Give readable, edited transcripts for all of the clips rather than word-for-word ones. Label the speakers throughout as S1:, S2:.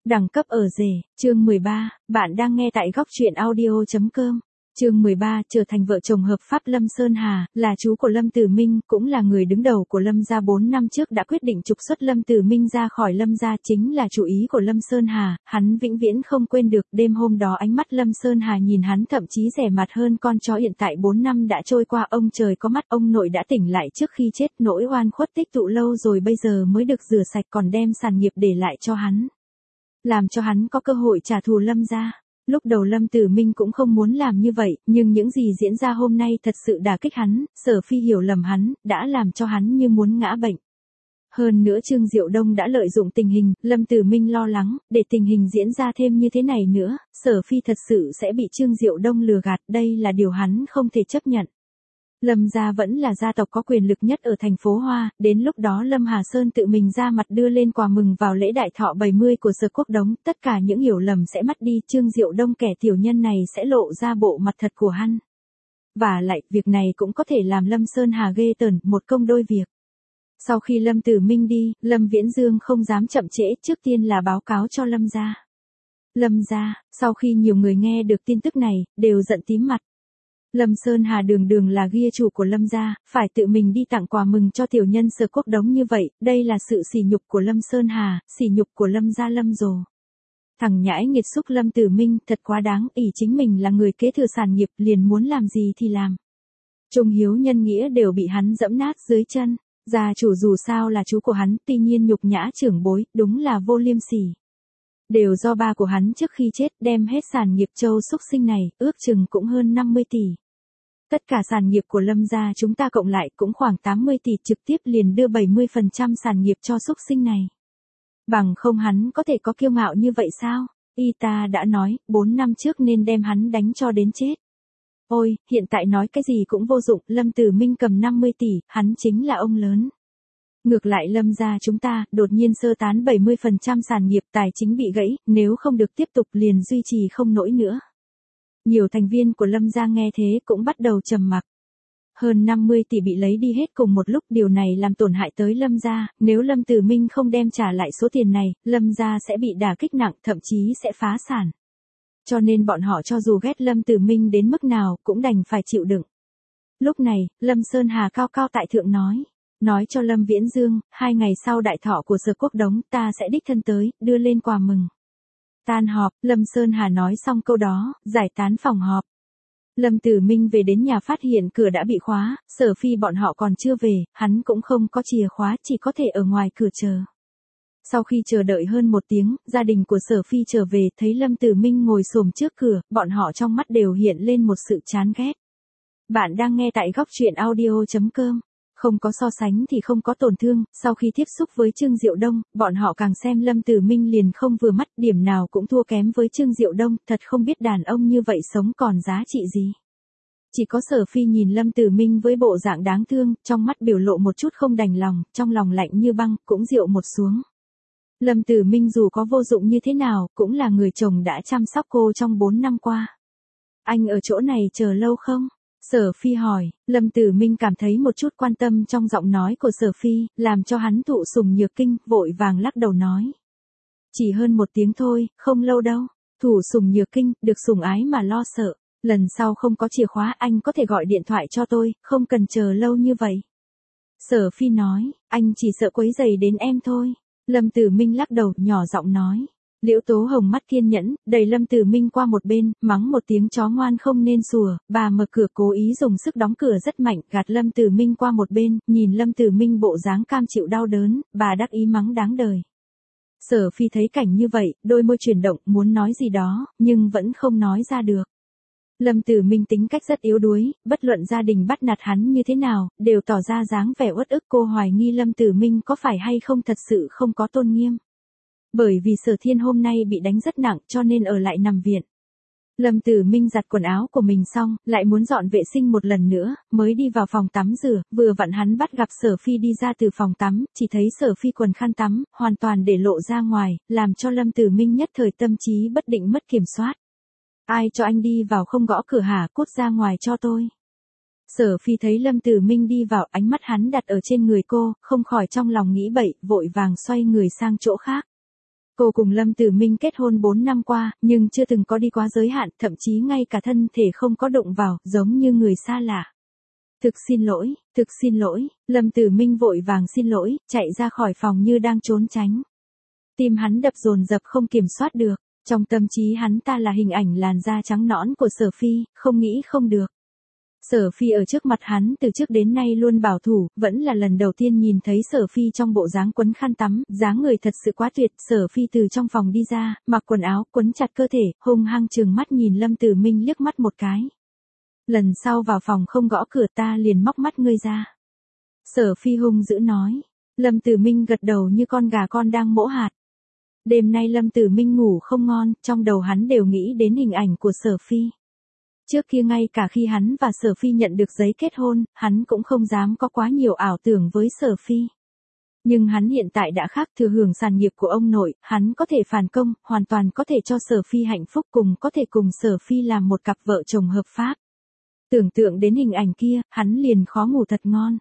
S1: Đẳng cấp ở rể, chương 13, bạn đang nghe tại góc truyện audio.com. Chương 13, trở thành vợ chồng hợp pháp. Lâm Sơn Hà, là chú của Lâm Tử Minh, cũng là người đứng đầu của Lâm gia 4 năm trước đã quyết định trục xuất Lâm Tử Minh ra khỏi Lâm gia, chính là chủ ý của Lâm Sơn Hà, hắn vĩnh viễn không quên được. Đêm hôm đó ánh mắt Lâm Sơn Hà nhìn hắn thậm chí rẻ mặt hơn con chó. Hiện tại 4 năm đã trôi qua, ông trời có mắt, ông nội đã tỉnh lại trước khi chết, nỗi oan khuất tích tụ lâu rồi bây giờ mới được rửa sạch, còn đem sản nghiệp để lại cho hắn, làm cho hắn có cơ hội trả thù Lâm gia. Lúc đầu Lâm Tử Minh cũng không muốn làm như vậy, nhưng những gì diễn ra hôm nay thật sự đả kích hắn. Sở Phi hiểu lầm hắn, đã làm cho hắn như muốn ngã bệnh. Hơn nữa Trương Diệu Đông đã lợi dụng tình hình, Lâm Tử Minh lo lắng, để tình hình diễn ra thêm như thế này nữa, Sở Phi thật sự sẽ bị Trương Diệu Đông lừa gạt, đây là điều hắn không thể chấp nhận. Lâm gia vẫn là gia tộc có quyền lực nhất ở thành phố Hoa, đến lúc đó Lâm Hà Sơn tự mình ra mặt đưa lên quà mừng vào lễ đại thọ 70 của Sở Quốc Đống, tất cả những hiểu lầm sẽ mất đi, Trương Diệu Đông kẻ tiểu nhân này sẽ lộ ra bộ mặt thật của hắn. Và lại, việc này cũng có thể làm Lâm Sơn Hà ghê tởn, một công đôi việc. Sau khi Lâm Tử Minh đi, Lâm Viễn Dương không dám chậm trễ, trước tiên là báo cáo cho Lâm gia. Lâm gia, sau khi nhiều người nghe được tin tức này, đều giận tím mặt. Lâm Sơn Hà đường đường là ghi chủ của Lâm gia, phải tự mình đi tặng quà mừng cho tiểu nhân Sở Quốc Đống như vậy, đây là sự sỉ nhục của Lâm Sơn Hà, sỉ nhục của Lâm gia Lâm Dồ. Thằng nhãi nghiệt xúc Lâm Tử Minh thật quá đáng, ỷ chính mình là người kế thừa sản nghiệp liền muốn làm gì thì làm. Trung hiếu nhân nghĩa đều bị hắn dẫm nát dưới chân, gia chủ dù sao là chú của hắn, tuy nhiên nhục nhã trưởng bối, đúng là vô liêm sỉ. Đều do ba của hắn trước khi chết đem hết sản nghiệp châu xúc sinh này, ước chừng cũng hơn 50 tỷ. Tất cả sản nghiệp của Lâm gia chúng ta cộng lại cũng khoảng 80 tỷ, trực tiếp liền đưa 70% sản nghiệp cho xúc sinh này. Bằng không hắn có thể có kiêu ngạo như vậy sao? Y ta đã nói, 4 năm trước nên đem hắn đánh cho đến chết. Ôi, hiện tại nói cái gì cũng vô dụng, Lâm Tử Minh cầm 50 tỷ, hắn chính là ông lớn. Ngược lại Lâm gia chúng ta, đột nhiên sơ tán 70% sản nghiệp, tài chính bị gãy, nếu không được tiếp tục liền duy trì không nổi nữa. Nhiều thành viên của Lâm gia nghe thế cũng bắt đầu trầm mặc. Hơn 50 tỷ bị lấy đi hết cùng một lúc, điều này làm tổn hại tới Lâm gia, nếu Lâm Tử Minh không đem trả lại số tiền này, Lâm gia sẽ bị đả kích nặng, thậm chí sẽ phá sản. Cho nên bọn họ cho dù ghét Lâm Tử Minh đến mức nào, cũng đành phải chịu đựng. Lúc này, Lâm Sơn Hà cao cao tại thượng nói cho Lâm Viễn Dương, 2 ngày sau đại thọ của Sở Quốc Đống, ta sẽ đích thân tới, đưa lên quà mừng. Tan họp, Lâm Sơn Hà nói xong câu đó, giải tán phòng họp. Lâm Tử Minh về đến nhà phát hiện cửa đã bị khóa, Sở Phi bọn họ còn chưa về, hắn cũng không có chìa khóa, chỉ có thể ở ngoài cửa chờ. Sau khi chờ đợi hơn 1 tiếng, gia đình của Sở Phi trở về, thấy Lâm Tử Minh ngồi xổm trước cửa, bọn họ trong mắt đều hiện lên một sự chán ghét. Bạn đang nghe tại góc truyện audio.com. Không có so sánh thì không có tổn thương, sau khi tiếp xúc với Trương Diệu Đông, bọn họ càng xem Lâm Tử Minh liền không vừa mắt, điểm nào cũng thua kém với Trương Diệu Đông, thật không biết đàn ông như vậy sống còn giá trị gì. Chỉ có Sở Phi nhìn Lâm Tử Minh với bộ dạng đáng thương, trong mắt biểu lộ một chút không đành lòng, trong lòng lạnh như băng, cũng dịu một xuống. Lâm Tử Minh dù có vô dụng như thế nào, cũng là người chồng đã chăm sóc cô trong 4 năm qua. Anh ở chỗ này chờ lâu không? Sở Phi hỏi, Lâm Tử Minh cảm thấy một chút quan tâm trong giọng nói của Sở Phi, làm cho hắn thụ sủng nhược kinh, vội vàng lắc đầu nói. Chỉ hơn 1 tiếng thôi, không lâu đâu. Thủ sủng nhược kinh, được sủng ái mà lo sợ. Lần sau không có chìa khóa anh có thể gọi điện thoại cho tôi, không cần chờ lâu như vậy. Sở Phi nói, anh chỉ sợ quấy rầy đến em thôi. Lâm Tử Minh lắc đầu, nhỏ giọng nói. Liễu Tố Hồng mắt kiên nhẫn, đẩy Lâm Tử Minh qua một bên, mắng một tiếng chó ngoan không nên sủa, bà mở cửa cố ý dùng sức đóng cửa rất mạnh, gạt Lâm Tử Minh qua một bên, nhìn Lâm Tử Minh bộ dáng cam chịu đau đớn, bà đắc ý mắng đáng đời. Sở Phi thấy cảnh như vậy, đôi môi chuyển động, muốn nói gì đó, nhưng vẫn không nói ra được. Lâm Tử Minh tính cách rất yếu đuối, bất luận gia đình bắt nạt hắn như thế nào, đều tỏ ra dáng vẻ uất ức, cô hoài nghi Lâm Tử Minh có phải hay không thật sự không có tôn nghiêm. Bởi vì Sở Thiên hôm nay bị đánh rất nặng cho nên ở lại nằm viện. Lâm Tử Minh giặt quần áo của mình xong, lại muốn dọn vệ sinh một lần nữa, mới đi vào phòng tắm rửa, vừa vặn hắn bắt gặp Sở Phi đi ra từ phòng tắm, chỉ thấy Sở Phi quần khăn tắm, hoàn toàn để lộ ra ngoài, làm cho Lâm Tử Minh nhất thời tâm trí bất định mất kiểm soát. Ai cho anh đi vào không gõ cửa hả, cút ra ngoài cho tôi. Sở Phi thấy Lâm Tử Minh đi vào, ánh mắt hắn đặt ở trên người cô, không khỏi trong lòng nghĩ bậy, vội vàng xoay người sang chỗ khác. Cô cùng Lâm Tử Minh kết hôn 4 năm qua, nhưng chưa từng có đi quá giới hạn, thậm chí ngay cả thân thể không có đụng vào, giống như người xa lạ. Thực xin lỗi, Lâm Tử Minh vội vàng xin lỗi, chạy ra khỏi phòng như đang trốn tránh. Tim hắn đập dồn dập không kiểm soát được, trong tâm trí hắn ta là hình ảnh làn da trắng nõn của Sở Phi, không nghĩ không được. Sở Phi ở trước mặt hắn từ trước đến nay luôn bảo thủ, vẫn là lần đầu tiên nhìn thấy Sở Phi trong bộ dáng quấn khăn tắm, dáng người thật sự quá tuyệt. Sở Phi từ trong phòng đi ra, mặc quần áo, quấn chặt cơ thể, hung hăng trừng mắt nhìn Lâm Tử Minh liếc mắt một cái. Lần sau vào phòng không gõ cửa ta liền móc mắt ngươi ra. Sở Phi hung dữ nói. Lâm Tử Minh gật đầu như con gà con đang mổ hạt. Đêm nay Lâm Tử Minh ngủ không ngon, trong đầu hắn đều nghĩ đến hình ảnh của Sở Phi. Trước kia ngay cả khi hắn và Sở Phi nhận được giấy kết hôn, hắn cũng không dám có quá nhiều ảo tưởng với Sở Phi. Nhưng hắn hiện tại đã khác, thừa hưởng sản nghiệp của ông nội, hắn có thể phản công, hoàn toàn có thể cho Sở Phi hạnh phúc, cùng có thể cùng Sở Phi làm một cặp vợ chồng hợp pháp. Tưởng tượng đến hình ảnh kia, hắn liền khó ngủ thật ngon.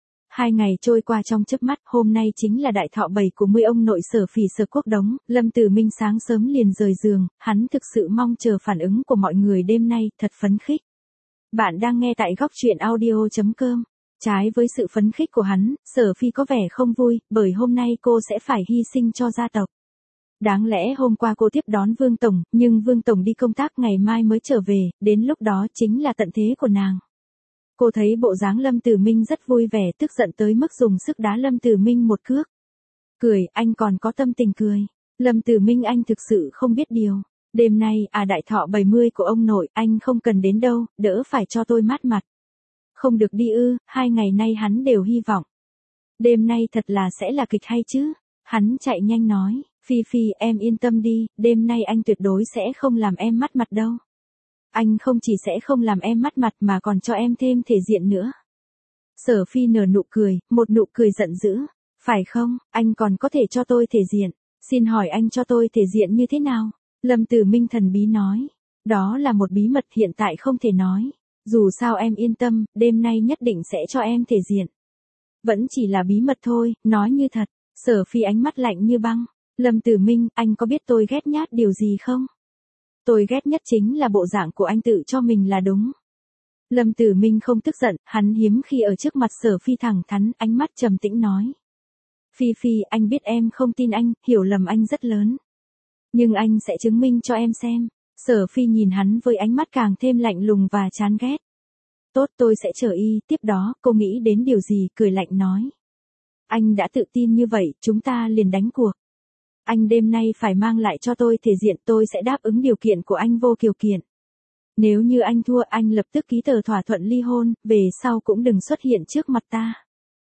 S1: 2 ngày trôi qua trong chớp mắt, hôm nay chính là đại thọ 7 của 10 ông nội Sở Phỉ Sở Quốc Đống, Lâm Tử Minh sáng sớm liền rời giường, hắn thực sự mong chờ phản ứng của mọi người đêm nay, thật phấn khích. Bạn đang nghe tại góc truyện audio.com. Trái với sự phấn khích của hắn, Sở Phi có vẻ không vui, bởi hôm nay cô sẽ phải hy sinh cho gia tộc. Đáng lẽ hôm qua cô tiếp đón Vương Tổng, nhưng Vương Tổng đi công tác ngày mai mới trở về, đến lúc đó chính là tận thế của nàng. Cô thấy bộ dáng Lâm Tử Minh rất vui vẻ, tức giận tới mức dùng sức đá Lâm Tử Minh một cước. Cười, anh còn có tâm tình cười. Lâm Tử Minh anh thực sự không biết điều. Đêm nay, đại thọ 70 của ông nội, anh không cần đến đâu, đỡ phải cho tôi mát mặt. Không được đi ư, 2 ngày nay hắn đều hy vọng. Đêm nay thật là sẽ là kịch hay chứ. Hắn chạy nhanh nói, Phi Phi em yên tâm đi, đêm nay anh tuyệt đối sẽ không làm em mất mặt đâu. Anh không chỉ sẽ không làm em mất mặt mà còn cho em thêm thể diện nữa. Sở Phi nở nụ cười, một nụ cười giận dữ. Phải không, anh còn có thể cho tôi thể diện. Xin hỏi anh cho tôi thể diện như thế nào? Lâm Tử Minh thần bí nói. Đó là một bí mật hiện tại không thể nói. Dù sao em yên tâm, đêm nay nhất định sẽ cho em thể diện. Vẫn chỉ là bí mật thôi, nói như thật. Sở Phi ánh mắt lạnh như băng. Lâm Tử Minh, anh có biết tôi ghét nhát điều gì không? Tôi ghét nhất chính là bộ dạng của anh tự cho mình là đúng. Lâm Tử Minh không tức giận, hắn hiếm khi ở trước mặt Sở Phi thẳng thắn, ánh mắt trầm tĩnh nói. Phi Phi, anh biết em không tin anh, hiểu lầm anh rất lớn. Nhưng anh sẽ chứng minh cho em xem. Sở Phi nhìn hắn với ánh mắt càng thêm lạnh lùng và chán ghét. Tốt, tôi sẽ chờ y, tiếp đó, cô nghĩ đến điều gì, cười lạnh nói. Anh đã tự tin như vậy, chúng ta liền đánh cuộc. Anh đêm nay phải mang lại cho tôi thể diện, tôi sẽ đáp ứng điều kiện của anh vô điều kiện. Nếu như anh thua, anh lập tức ký tờ thỏa thuận ly hôn, về sau cũng đừng xuất hiện trước mặt ta.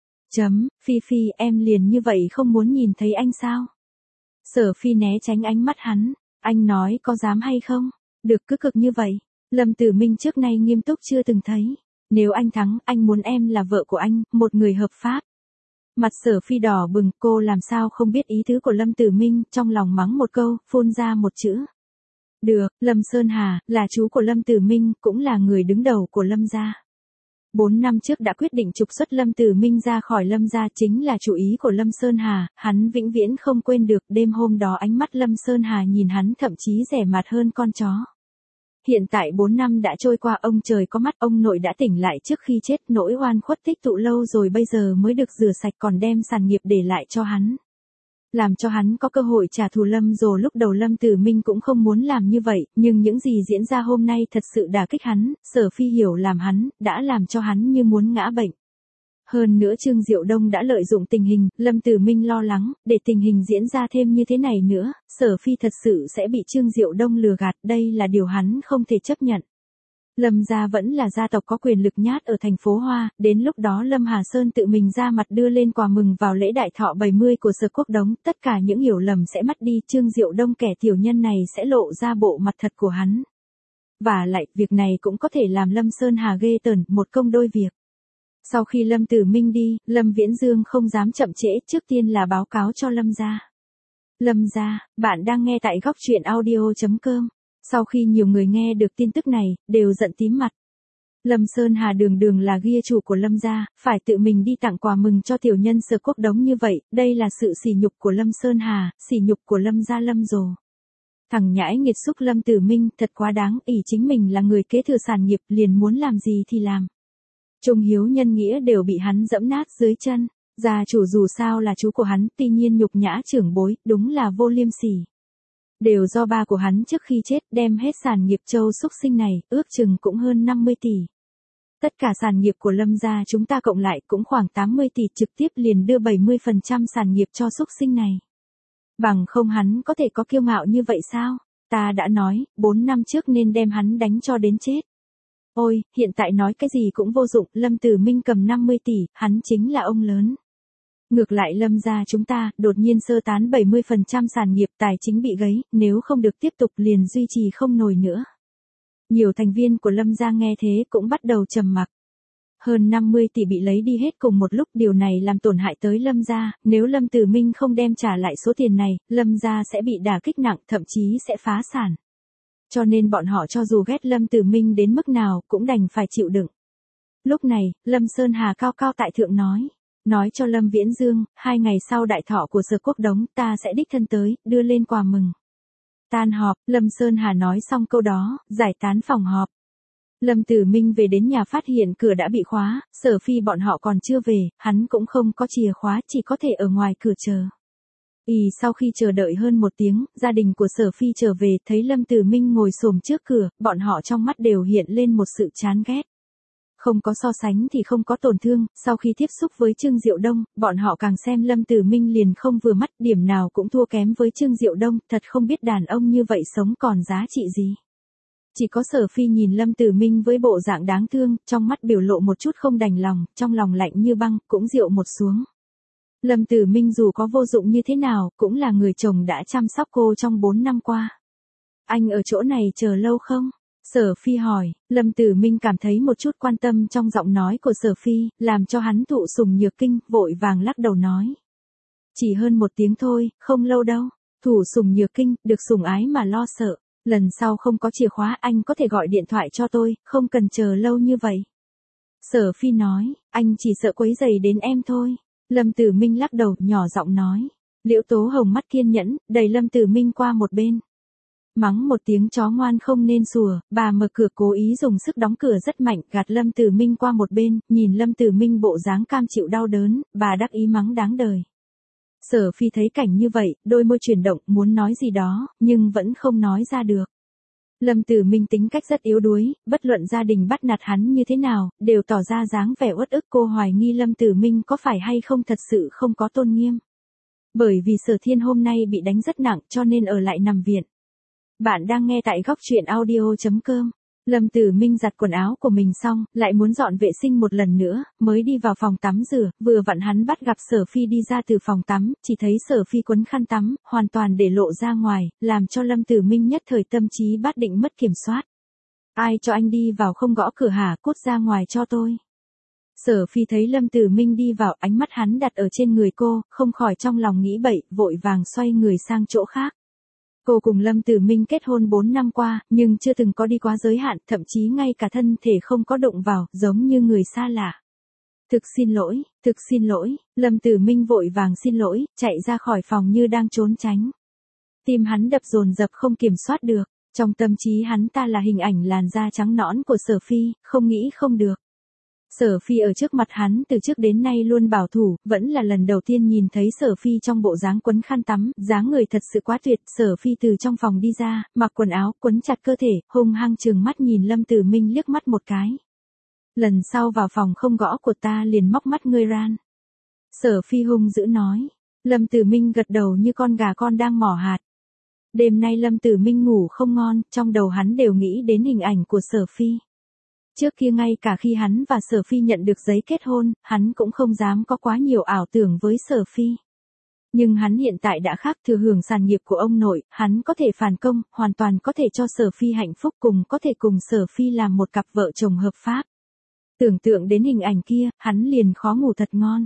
S1: Phi Phi, em liền như vậy không muốn nhìn thấy anh sao? Sở Phi né tránh ánh mắt hắn, anh nói có dám hay không? Được cứ cực như vậy. Lâm Tử Minh trước nay nghiêm túc chưa từng thấy. Nếu anh thắng, anh muốn em là vợ của anh, một người hợp pháp. Mặt Sở Phi đỏ bừng, cô làm sao không biết ý tứ của Lâm Tử Minh, trong lòng mắng một câu, phun ra một chữ. Được, Lâm Sơn Hà, là chú của Lâm Tử Minh, cũng là người đứng đầu của Lâm gia. 4 năm trước đã quyết định trục xuất Lâm Tử Minh ra khỏi Lâm gia, chính là chủ ý của Lâm Sơn Hà, hắn vĩnh viễn không quên được. Đêm hôm đó ánh mắt Lâm Sơn Hà nhìn hắn thậm chí rẻ mặt hơn con chó. Hiện tại 4 năm đã trôi qua, ông trời có mắt, ông nội đã tỉnh lại trước khi chết, nỗi oan khuất tích tụ lâu rồi bây giờ mới được rửa sạch, còn đem sản nghiệp để lại cho hắn. Làm cho hắn có cơ hội trả thù Lâm rồi. Lúc đầu Lâm Tử Minh cũng không muốn làm như vậy, nhưng những gì diễn ra hôm nay thật sự đả kích hắn. Sở Phi hiểu làm hắn, đã làm cho hắn như muốn ngã bệnh. Hơn nữa Trương Diệu Đông đã lợi dụng tình hình, Lâm Tử Minh lo lắng, để tình hình diễn ra thêm như thế này nữa, Sở Phi thật sự sẽ bị Trương Diệu Đông lừa gạt, đây là điều hắn không thể chấp nhận. Lâm gia vẫn là gia tộc có quyền lực nhát ở thành phố Hoa, đến lúc đó Lâm Hà Sơn tự mình ra mặt đưa lên quà mừng vào lễ đại thọ 70 của Sở Quốc Đống, tất cả những hiểu lầm sẽ mất đi, Trương Diệu Đông kẻ tiểu nhân này sẽ lộ ra bộ mặt thật của hắn. Và lại, việc này cũng có thể làm Lâm Sơn Hà ghê tởn, một công đôi việc. Sau khi Lâm Tử Minh đi, Lâm Viễn Dương không dám chậm trễ, trước tiên là báo cáo cho Lâm gia. Lâm gia, bạn đang nghe tại góc truyện audio.com. Sau khi nhiều người nghe được tin tức này, đều giận tím mặt. Lâm Sơn Hà đường đường là gia chủ của Lâm gia, phải tự mình đi tặng quà mừng cho tiểu nhân Sở Quốc Đống như vậy, đây là sự sỉ nhục của Lâm Sơn Hà, sỉ nhục của Lâm gia Lâm Dồ. Thằng nhãi nghiệt xúc Lâm Tử Minh thật quá đáng, ỷ chính mình là người kế thừa sản nghiệp liền muốn làm gì thì làm. Trung hiếu nhân nghĩa đều bị hắn dẫm nát dưới chân, gia chủ dù sao là chú của hắn, tuy nhiên nhục nhã trưởng bối, đúng là vô liêm sỉ. Đều do ba của hắn trước khi chết đem hết sản nghiệp châu xúc sinh này, ước chừng cũng hơn 50 tỷ. Tất cả sản nghiệp của Lâm gia chúng ta cộng lại cũng khoảng 80 tỷ, trực tiếp liền đưa 70% sản nghiệp cho xúc sinh này. Bằng không hắn có thể có kiêu ngạo như vậy sao? Ta đã nói, 4 năm trước nên đem hắn đánh cho đến chết. Ôi, hiện tại nói cái gì cũng vô dụng, Lâm Tử Minh cầm 50 tỷ, hắn chính là ông lớn. Ngược lại Lâm gia chúng ta, đột nhiên sơ tán 70% sản nghiệp, tài chính bị gấy, nếu không được tiếp tục liền duy trì không nổi nữa. Nhiều thành viên của Lâm gia nghe thế cũng bắt đầu trầm mặc. Hơn 50 tỷ bị lấy đi hết cùng một lúc, điều này làm tổn hại tới Lâm gia, nếu Lâm Tử Minh không đem trả lại số tiền này, Lâm gia sẽ bị đả kích nặng, thậm chí sẽ phá sản. Cho nên bọn họ cho dù ghét Lâm Tử Minh đến mức nào cũng đành phải chịu đựng. Lúc này, Lâm Sơn Hà cao cao tại thượng nói cho Lâm Viễn Dương, 2 ngày sau đại thọ của Sở Quốc Đống ta sẽ đích thân tới, đưa lên quà mừng. Tan họp, Lâm Sơn Hà nói xong câu đó, giải tán phòng họp. Lâm Tử Minh về đến nhà phát hiện cửa đã bị khóa, Sở Phi bọn họ còn chưa về, hắn cũng không có chìa khóa, chỉ có thể ở ngoài cửa chờ. Sau khi chờ đợi hơn 1 tiếng, gia đình của Sở Phi trở về, thấy Lâm Tử Minh ngồi xổm trước cửa, bọn họ trong mắt đều hiện lên một sự chán ghét. Không có so sánh thì không có tổn thương, sau khi tiếp xúc với Trương Diệu Đông, bọn họ càng xem Lâm Tử Minh liền không vừa mắt, điểm nào cũng thua kém với Trương Diệu Đông, thật không biết đàn ông như vậy sống còn giá trị gì. Chỉ có Sở Phi nhìn Lâm Tử Minh với bộ dạng đáng thương, trong mắt biểu lộ một chút không đành lòng, trong lòng lạnh như băng, cũng dịu một xuống. Lâm Tử Minh dù có vô dụng như thế nào, cũng là người chồng đã chăm sóc cô trong 4 năm qua. Anh ở chỗ này chờ lâu không? Sở Phi hỏi, Lâm Tử Minh cảm thấy một chút quan tâm trong giọng nói của Sở Phi, làm cho hắn thụ sủng nhược kinh, vội vàng lắc đầu nói. Chỉ hơn 1 tiếng thôi, không lâu đâu. Thủ sủng nhược kinh, được sủng ái mà lo sợ. Lần sau không có chìa khóa anh có thể gọi điện thoại cho tôi, không cần chờ lâu như vậy. Sở Phi nói, anh chỉ sợ quấy rầy đến em thôi. Lâm Tử Minh lắc đầu, nhỏ giọng nói. Liễu Tố Hồng mắt kiên nhẫn, đẩy Lâm Tử Minh qua một bên. Mắng một tiếng chó ngoan không nên sủa, bà mở cửa cố ý dùng sức đóng cửa rất mạnh, gạt Lâm Tử Minh qua một bên, nhìn Lâm Tử Minh bộ dáng cam chịu đau đớn, bà đắc ý mắng đáng đời. Sở Phi thấy cảnh như vậy, đôi môi chuyển động, muốn nói gì đó, nhưng vẫn không nói ra được. Lâm Tử Minh tính cách rất yếu đuối, bất luận gia đình bắt nạt hắn như thế nào, đều tỏ ra dáng vẻ uất ức, cô hoài nghi Lâm Tử Minh có phải hay không thật sự không có tôn nghiêm. Bởi vì Sở Thiên hôm nay bị đánh rất nặng cho nên ở lại nằm viện. Bạn đang nghe tại góc truyện audio.com. Lâm Tử Minh giặt quần áo của mình xong, lại muốn dọn vệ sinh một lần nữa, mới đi vào phòng tắm rửa, vừa vặn hắn bắt gặp Sở Phi đi ra từ phòng tắm, chỉ thấy Sở Phi quấn khăn tắm, hoàn toàn để lộ ra ngoài, làm cho Lâm Tử Minh nhất thời tâm trí bát định mất kiểm soát. Ai cho anh đi vào không gõ cửa hả, cút ra ngoài cho tôi. Sở Phi thấy Lâm Tử Minh đi vào, ánh mắt hắn đặt ở trên người cô, không khỏi trong lòng nghĩ bậy, vội vàng xoay người sang chỗ khác. Cô cùng Lâm Tử Minh kết hôn 4 năm qua, nhưng chưa từng có đi quá giới hạn, thậm chí ngay cả thân thể không có đụng vào, giống như người xa lạ. Thực xin lỗi, Lâm Tử Minh vội vàng xin lỗi, chạy ra khỏi phòng như đang trốn tránh. Tim hắn đập dồn dập không kiểm soát được, trong tâm trí hắn ta là hình ảnh làn da trắng nõn của Sở Phi, không nghĩ không được. Sở Phi ở trước mặt hắn từ trước đến nay luôn bảo thủ, vẫn là lần đầu tiên nhìn thấy Sở Phi trong bộ dáng quấn khăn tắm, dáng người thật sự quá tuyệt. Sở Phi từ trong phòng đi ra, mặc quần áo, quấn chặt cơ thể, hung hăng trừng mắt nhìn Lâm Tử Minh liếc mắt một cái. Lần sau vào phòng không gõ của ta liền móc mắt ngươi ran. Sở Phi hung dữ nói. Lâm Tử Minh gật đầu như con gà con đang mỏ hạt. Đêm nay Lâm Tử Minh ngủ không ngon, trong đầu hắn đều nghĩ đến hình ảnh của Sở Phi. Trước kia ngay cả khi hắn và Sở Phi nhận được giấy kết hôn, hắn cũng không dám có quá nhiều ảo tưởng với Sở Phi. Nhưng hắn hiện tại đã khác, thừa hưởng sản nghiệp của ông nội, hắn có thể phản công, hoàn toàn có thể cho Sở Phi hạnh phúc, cùng có thể cùng Sở Phi làm một cặp vợ chồng hợp pháp. Tưởng tượng đến hình ảnh kia, hắn liền khó ngủ thật ngon.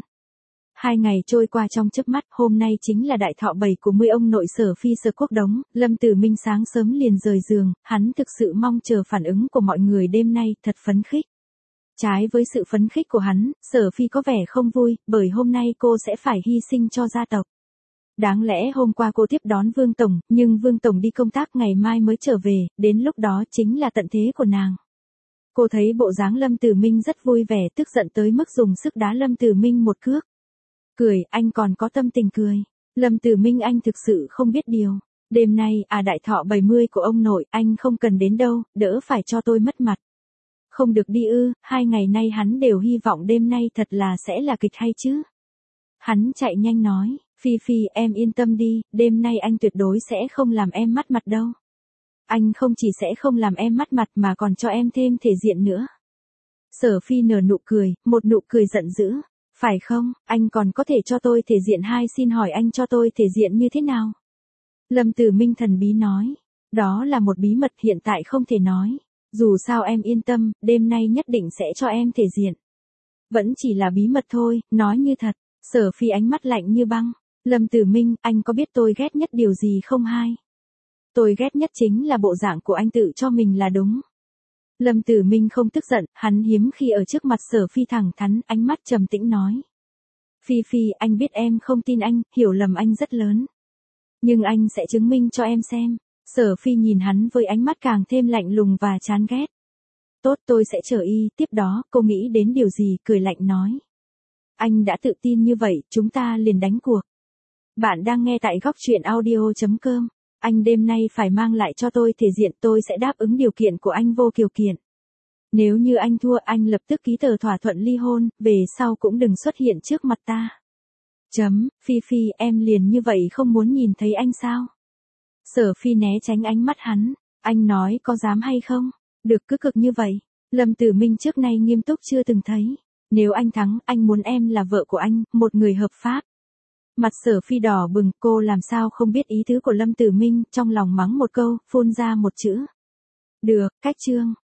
S1: 2 ngày trôi qua trong chớp mắt, hôm nay chính là đại thọ 7 của 10 ông nội Sở Phi Sở Quốc Đống, Lâm Tử Minh sáng sớm liền rời giường, hắn thực sự mong chờ phản ứng của mọi người đêm nay, thật phấn khích. Trái với sự phấn khích của hắn, Sở Phi có vẻ không vui, bởi hôm nay cô sẽ phải hy sinh cho gia tộc. Đáng lẽ hôm qua cô tiếp đón Vương Tổng, nhưng Vương Tổng đi công tác ngày mai mới trở về, đến lúc đó chính là tận thế của nàng. Cô thấy bộ dáng Lâm Tử Minh rất vui vẻ, tức giận tới mức dùng sức đá Lâm Tử Minh một cước. Cười, anh còn có tâm tình cười. Lâm Tử Minh, anh thực sự không biết điều. Đêm nay, đại thọ 70 của ông nội, anh không cần đến đâu, đỡ phải cho tôi mất mặt. Không được đi ư? 2 ngày nay hắn đều hy vọng đêm nay thật là sẽ là kịch hay chứ. Hắn chạy nhanh nói, Phi Phi em yên tâm đi, đêm nay anh tuyệt đối sẽ không làm em mất mặt đâu. Anh không chỉ sẽ không làm em mất mặt mà còn cho em thêm thể diện nữa. Sở Phi nở nụ cười, một nụ cười giận dữ. Phải không, anh còn có thể cho tôi thể diện hay, xin hỏi anh cho tôi thể diện như thế nào? Lâm Tử Minh thần bí nói, đó là một bí mật hiện tại không thể nói. Dù sao em yên tâm, đêm nay nhất định sẽ cho em thể diện. Vẫn chỉ là bí mật thôi, nói như thật. Sở Phi ánh mắt lạnh như băng. Lâm Tử Minh, anh có biết tôi ghét nhất điều gì không hay? Tôi ghét nhất chính là bộ dạng của anh tự cho mình là đúng. Lâm Tử Minh không tức giận, hắn hiếm khi ở trước mặt Sở Phi thẳng thắn, ánh mắt trầm tĩnh nói. Phi Phi, anh biết em không tin anh, hiểu lầm anh rất lớn. Nhưng anh sẽ chứng minh cho em xem. Sở Phi nhìn hắn với ánh mắt càng thêm lạnh lùng và chán ghét. Tốt, tôi sẽ chờ y. Tiếp đó, cô nghĩ đến điều gì, cười lạnh nói. Anh đã tự tin như vậy, chúng ta liền đánh cuộc. Bạn đang nghe tại Góc Truyện Audio.com. Anh đêm nay phải mang lại cho tôi thể diện, tôi sẽ đáp ứng điều kiện của anh vô điều kiện. Nếu như anh thua, anh lập tức ký tờ thỏa thuận ly hôn, về sau cũng đừng xuất hiện trước mặt ta. Phi Phi, em liền như vậy không muốn nhìn thấy anh sao? Sở Phi né tránh ánh mắt hắn. Anh nói có dám hay không? Được, cứ cực như vậy. Lâm Tử Minh trước nay nghiêm túc chưa từng thấy. Nếu anh thắng, anh muốn em là vợ của anh, một người hợp pháp. Mặt Sở Phi đỏ bừng, cô làm sao không biết ý tứ của Lâm Tử Minh, trong lòng mắng một câu, phun ra một chữ. Được, cách chương.